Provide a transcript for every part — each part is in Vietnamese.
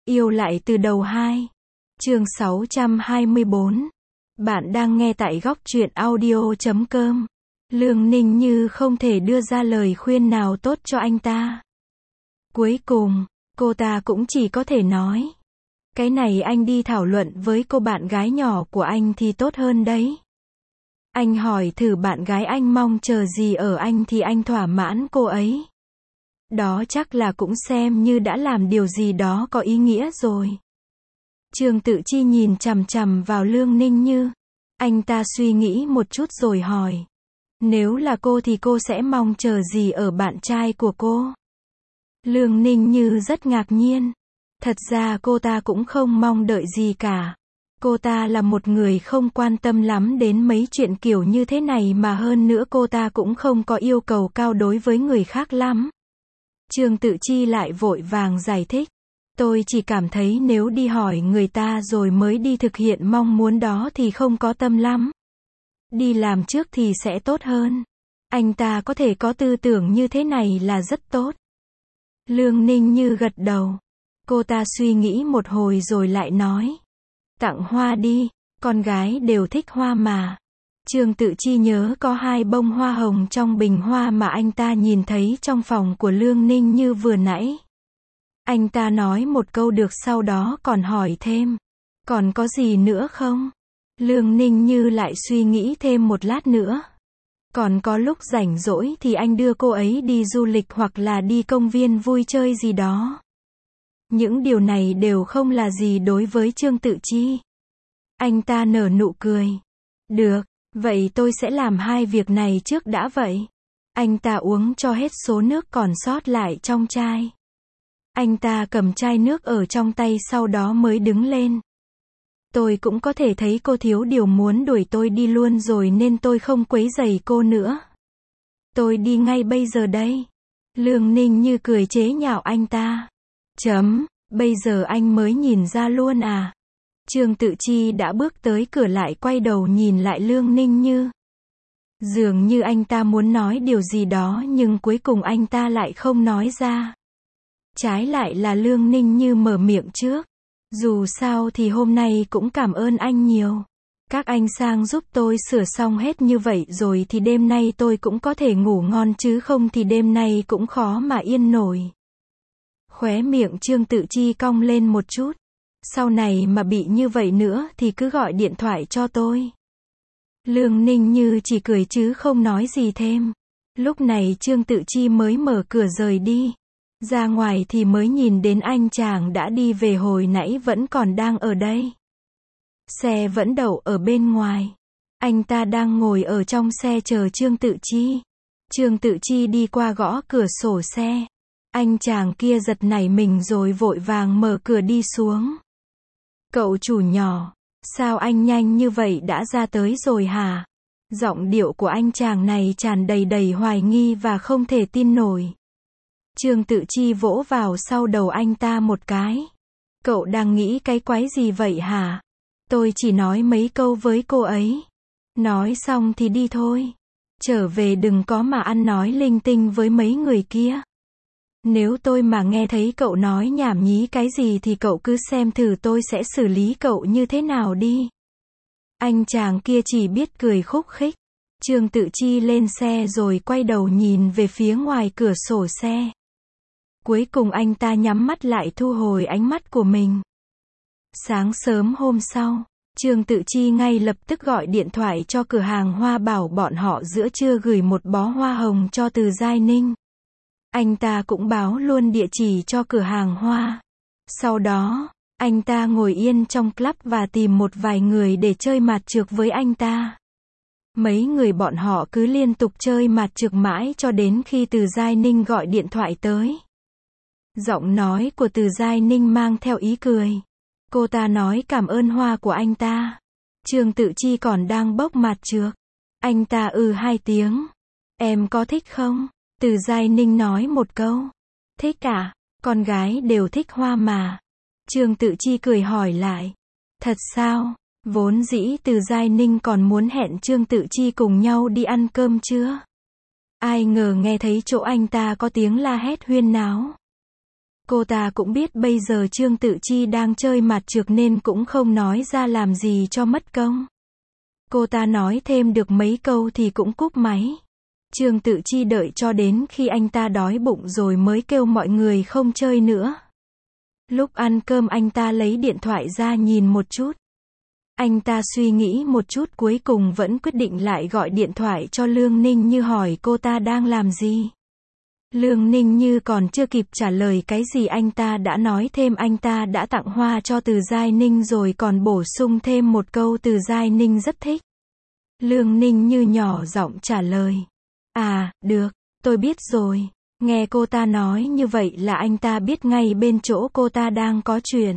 Yêu lại từ đầu 2. Chương 624. Bạn đang nghe tại góc truyện audio.com. Lương Ninh Như không thể đưa ra lời khuyên nào tốt cho anh ta. Cuối cùng, cô ta cũng chỉ có thể nói. Cái này anh đi thảo luận với cô bạn gái nhỏ của anh thì tốt hơn đấy. Anh hỏi thử bạn gái anh mong chờ gì ở anh thì anh thỏa mãn cô ấy. Đó chắc là cũng xem như đã làm điều gì đó có ý nghĩa rồi. Trương Tự Chi nhìn chằm chằm vào Lương Ninh Như. Anh ta suy nghĩ một chút rồi hỏi. Nếu là cô thì cô sẽ mong chờ gì ở bạn trai của cô? Lương Ninh Như rất ngạc nhiên. Thật ra cô ta cũng không mong đợi gì cả. Cô ta là một người không quan tâm lắm đến mấy chuyện kiểu như thế này, mà hơn nữa cô ta cũng không có yêu cầu cao đối với người khác lắm. Trương Tự Chi lại vội vàng giải thích. Tôi chỉ cảm thấy nếu đi hỏi người ta rồi mới đi thực hiện mong muốn đó thì không có tâm lắm. Đi làm trước thì sẽ tốt hơn. Anh ta có thể có tư tưởng như thế này là rất tốt. Lương Ninh Như gật đầu. Cô ta suy nghĩ một hồi rồi lại nói. Tặng hoa đi, con gái đều thích hoa mà. Trương Tự Chi nhớ có 2 bông hoa hồng trong bình hoa mà anh ta nhìn thấy trong phòng của Lương Ninh Như vừa nãy. Anh ta nói một câu được, sau đó còn hỏi thêm. Còn có gì nữa không? Lương Ninh Như lại suy nghĩ thêm một lát nữa. Còn có lúc rảnh rỗi thì anh đưa cô ấy đi du lịch hoặc là đi công viên vui chơi gì đó. Những điều này đều không là gì đối với Trương Tự Chi. Anh ta nở nụ cười. Được, vậy tôi sẽ làm 2 việc này trước đã vậy. Anh ta uống cho hết số nước còn sót lại trong chai. Anh ta cầm chai nước ở trong tay sau đó mới đứng lên. Tôi cũng có thể thấy cô thiếu điều muốn đuổi tôi đi luôn rồi nên tôi không quấy rầy cô nữa. Tôi đi ngay bây giờ đây. Lương Ninh Như cười chế nhạo anh ta. Bây giờ anh mới nhìn ra luôn à? Trương Tự Chi đã bước tới cửa lại quay đầu nhìn lại Lương Ninh Như. Dường như anh ta muốn nói điều gì đó nhưng cuối cùng anh ta lại không nói ra. Trái lại là Lương Ninh Như mở miệng trước. Dù sao thì hôm nay cũng cảm ơn anh nhiều. Các anh sang giúp tôi sửa xong hết như vậy rồi thì đêm nay tôi cũng có thể ngủ ngon, chứ không thì đêm nay cũng khó mà yên nổi. Khóe miệng Trương Tự Chi cong lên một chút. Sau này mà bị như vậy nữa thì cứ gọi điện thoại cho tôi. Lương Ninh Như chỉ cười chứ không nói gì thêm. Lúc này Trương Tự Chi mới mở cửa rời đi. Ra ngoài thì mới nhìn đến anh chàng đã đi về hồi nãy vẫn còn đang ở đây. Xe vẫn đậu ở bên ngoài. Anh ta đang ngồi ở trong xe chờ Trương Tự Chi. Trương Tự Chi đi qua gõ cửa sổ xe. Anh chàng kia giật nảy mình rồi vội vàng mở cửa đi xuống. Cậu chủ nhỏ, sao anh nhanh như vậy đã ra tới rồi hả? Giọng điệu của anh chàng này tràn đầy hoài nghi và không thể tin nổi. Trương Tự Chi vỗ vào sau đầu anh ta một cái. Cậu đang nghĩ cái quái gì vậy hả? Tôi chỉ nói mấy câu với cô ấy. Nói xong thì đi thôi. Trở về đừng có mà ăn nói linh tinh với mấy người kia. Nếu tôi mà nghe thấy cậu nói nhảm nhí cái gì thì cậu cứ xem thử tôi sẽ xử lý cậu như thế nào đi. Anh chàng kia chỉ biết cười khúc khích. Trương Tự Chi lên xe rồi quay đầu nhìn về phía ngoài cửa sổ xe. Cuối cùng anh ta nhắm mắt lại thu hồi ánh mắt của mình. Sáng sớm hôm sau, Trương Tự Chi ngay lập tức gọi điện thoại cho cửa hàng hoa bảo bọn họ giữa trưa gửi một bó hoa hồng cho Từ Giai Ninh. Anh ta cũng báo luôn địa chỉ cho cửa hàng hoa. Sau đó, anh ta ngồi yên trong club và tìm một vài người để chơi mạt trược với anh ta. Mấy người bọn họ cứ liên tục chơi mạt trược mãi cho đến khi Từ Giai Ninh gọi điện thoại tới. Giọng nói của Từ Giai Ninh mang theo ý cười. Cô ta nói cảm ơn hoa của anh ta. Trương Tự Chi còn đang bốc mạt trược. Anh ta 2 tiếng. Em có thích không? Từ Giai Ninh nói một câu. Thích à? Con gái đều thích hoa mà. Trương Tự Chi cười hỏi lại. Thật sao? Vốn dĩ Từ Giai Ninh còn muốn hẹn Trương Tự Chi cùng nhau đi ăn cơm chưa? Ai ngờ nghe thấy chỗ anh ta có tiếng la hét huyên náo. Cô ta cũng biết bây giờ Trương Tự Chi đang chơi mặt trược nên cũng không nói ra làm gì cho mất công. Cô ta nói thêm được mấy câu thì cũng cúp máy. Trương Tự Chi đợi cho đến khi anh ta đói bụng rồi mới kêu mọi người không chơi nữa. Lúc ăn cơm anh ta lấy điện thoại ra nhìn một chút. Anh ta suy nghĩ một chút cuối cùng vẫn quyết định lại gọi điện thoại cho Lương Ninh Như hỏi cô ta đang làm gì. Lương Ninh Như còn chưa kịp trả lời cái gì anh ta đã nói thêm anh ta đã tặng hoa cho Từ Giai Ninh rồi còn bổ sung thêm một câu Từ Giai Ninh rất thích. Lương Ninh Như nhỏ giọng trả lời. À, được, tôi biết rồi. Nghe cô ta nói như vậy là anh ta biết ngay bên chỗ cô ta đang có chuyện.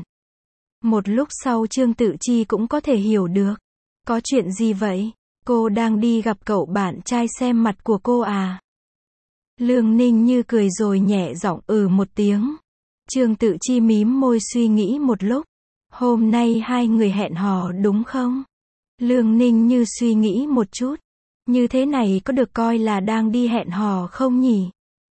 Một lúc sau Trương Tự Chi cũng có thể hiểu được. Có chuyện gì vậy? Cô đang đi gặp cậu bạn trai xem mặt của cô à? Lương Ninh Như cười rồi nhẹ giọng một tiếng. Trương Tự Chi mím môi suy nghĩ một lúc. Hôm nay hai người hẹn hò đúng không? Lương Ninh Như suy nghĩ một chút. Như thế này có được coi là đang đi hẹn hò không nhỉ?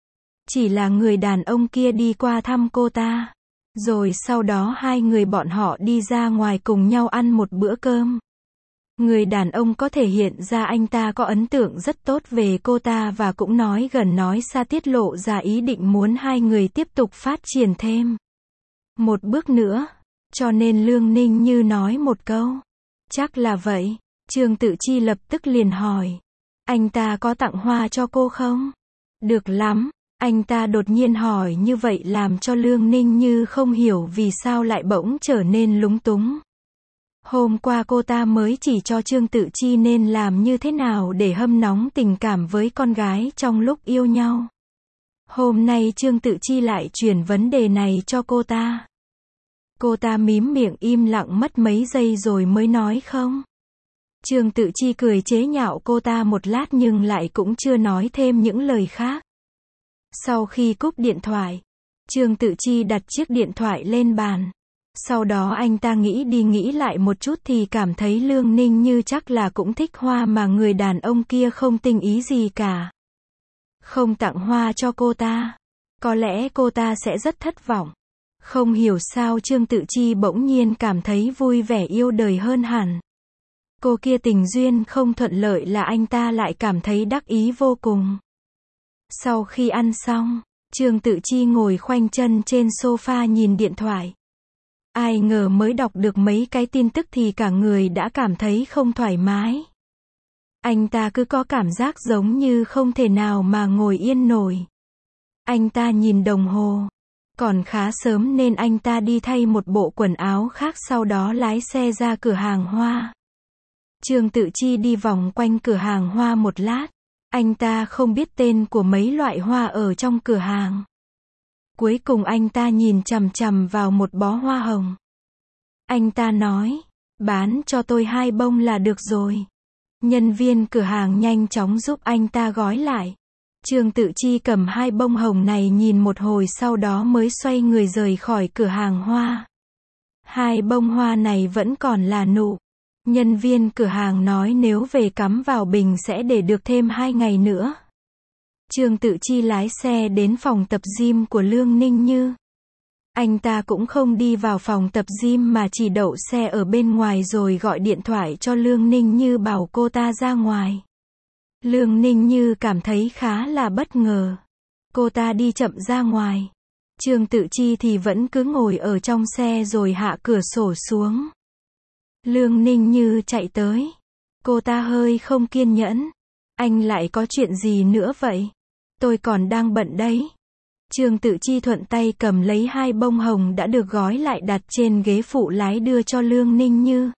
Chỉ là người đàn ông kia đi qua thăm cô ta. Rồi sau đó hai người bọn họ đi ra ngoài cùng nhau ăn một bữa cơm. Người đàn ông có thể hiện ra anh ta có ấn tượng rất tốt về cô ta và cũng nói gần nói xa tiết lộ ra ý định muốn hai người tiếp tục phát triển thêm một bước nữa. Cho nên Lương Ninh Như nói một câu. Chắc là vậy. Trương Tự Chi lập tức liền hỏi. Anh ta có tặng hoa cho cô không? Được lắm. Anh ta đột nhiên hỏi như vậy làm cho Lương Ninh Như không hiểu vì sao lại bỗng trở nên lúng túng. Hôm qua cô ta mới chỉ cho Trương Tự Chi nên làm như thế nào để hâm nóng tình cảm với con gái trong lúc yêu nhau. Hôm nay Trương Tự Chi lại chuyển vấn đề này cho cô ta. Cô ta mím miệng im lặng mất mấy giây rồi mới nói không. Trương Tự Chi cười chế nhạo cô ta một lát nhưng lại cũng chưa nói thêm những lời khác. Sau khi cúp điện thoại, Trương Tự Chi đặt chiếc điện thoại lên bàn. Sau đó anh ta nghĩ đi nghĩ lại một chút thì cảm thấy Lương Ninh Như chắc là cũng thích hoa mà người đàn ông kia không tinh ý gì cả. Không tặng hoa cho cô ta. Có lẽ cô ta sẽ rất thất vọng. Không hiểu sao Trương Tự Chi bỗng nhiên cảm thấy vui vẻ yêu đời hơn hẳn. Cô kia tình duyên không thuận lợi là anh ta lại cảm thấy đắc ý vô cùng. Sau khi ăn xong, Trương Tự Chi ngồi khoanh chân trên sofa nhìn điện thoại. Ai ngờ mới đọc được mấy cái tin tức thì cả người đã cảm thấy không thoải mái. Anh ta cứ có cảm giác giống như không thể nào mà ngồi yên nổi. Anh ta nhìn đồng hồ. Còn khá sớm nên anh ta đi thay một bộ quần áo khác sau đó lái xe ra cửa hàng hoa. Trương Tự Chi đi vòng quanh cửa hàng hoa một lát. Anh ta không biết tên của mấy loại hoa ở trong cửa hàng. Cuối cùng anh ta nhìn chằm chằm vào một bó hoa hồng. Anh ta nói, bán cho tôi 2 bông là được rồi. Nhân viên cửa hàng nhanh chóng giúp anh ta gói lại. Trương Tự Chi cầm 2 bông hồng này nhìn một hồi sau đó mới xoay người rời khỏi cửa hàng hoa. 2 bông hoa này vẫn còn là nụ. Nhân viên cửa hàng nói nếu về cắm vào bình sẽ để được thêm 2 ngày nữa. Trương Tự Chi lái xe đến phòng tập gym của Lương Ninh Như. Anh ta cũng không đi vào phòng tập gym mà chỉ đậu xe ở bên ngoài rồi gọi điện thoại cho Lương Ninh Như bảo cô ta ra ngoài. Lương Ninh Như cảm thấy khá là bất ngờ. Cô ta đi chậm ra ngoài. Trương Tự Chi thì vẫn cứ ngồi ở trong xe rồi hạ cửa sổ xuống. Lương Ninh Như chạy tới. Cô ta hơi không kiên nhẫn. Anh lại có chuyện gì nữa vậy? Tôi còn đang bận đấy. Trương Tự Chi thuận tay cầm lấy 2 bông hồng đã được gói lại đặt trên ghế phụ lái đưa cho Lương Ninh Như.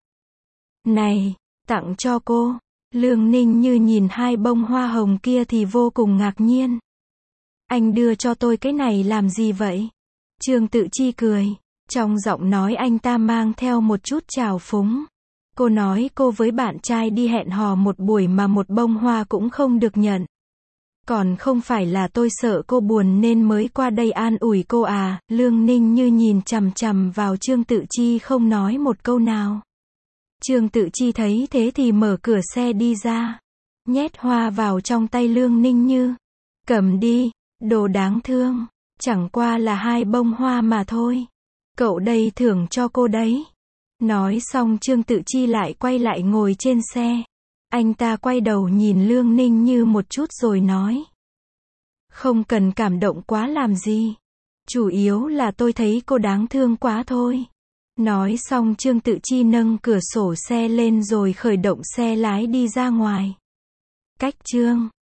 Này, tặng cho cô. Lương Ninh Như nhìn 2 bông hoa hồng kia thì vô cùng ngạc nhiên. Anh đưa cho tôi cái này làm gì vậy? Trương Tự Chi cười. Trong giọng nói anh ta mang theo một chút trào phúng. Cô nói cô với bạn trai đi hẹn hò một buổi mà một bông hoa cũng không được nhận. Còn không phải là tôi sợ cô buồn nên mới qua đây an ủi cô à? Lương Ninh Như nhìn chằm chằm vào Trương Tự Chi không nói một câu nào. Trương Tự Chi thấy thế thì mở cửa xe đi ra. Nhét hoa vào trong tay Lương Ninh Như. Cầm đi, đồ đáng thương. Chẳng qua là 2 bông hoa mà thôi. Cậu đây thưởng cho cô đấy. Nói xong Trương Tự Chi lại quay lại ngồi trên xe. Anh ta quay đầu nhìn Lương Ninh Như một chút rồi nói. Không cần cảm động quá làm gì. Chủ yếu là tôi thấy cô đáng thương quá thôi. Nói xong Trương Tự Chi nâng cửa sổ xe lên rồi khởi động xe lái đi ra ngoài. Cách chương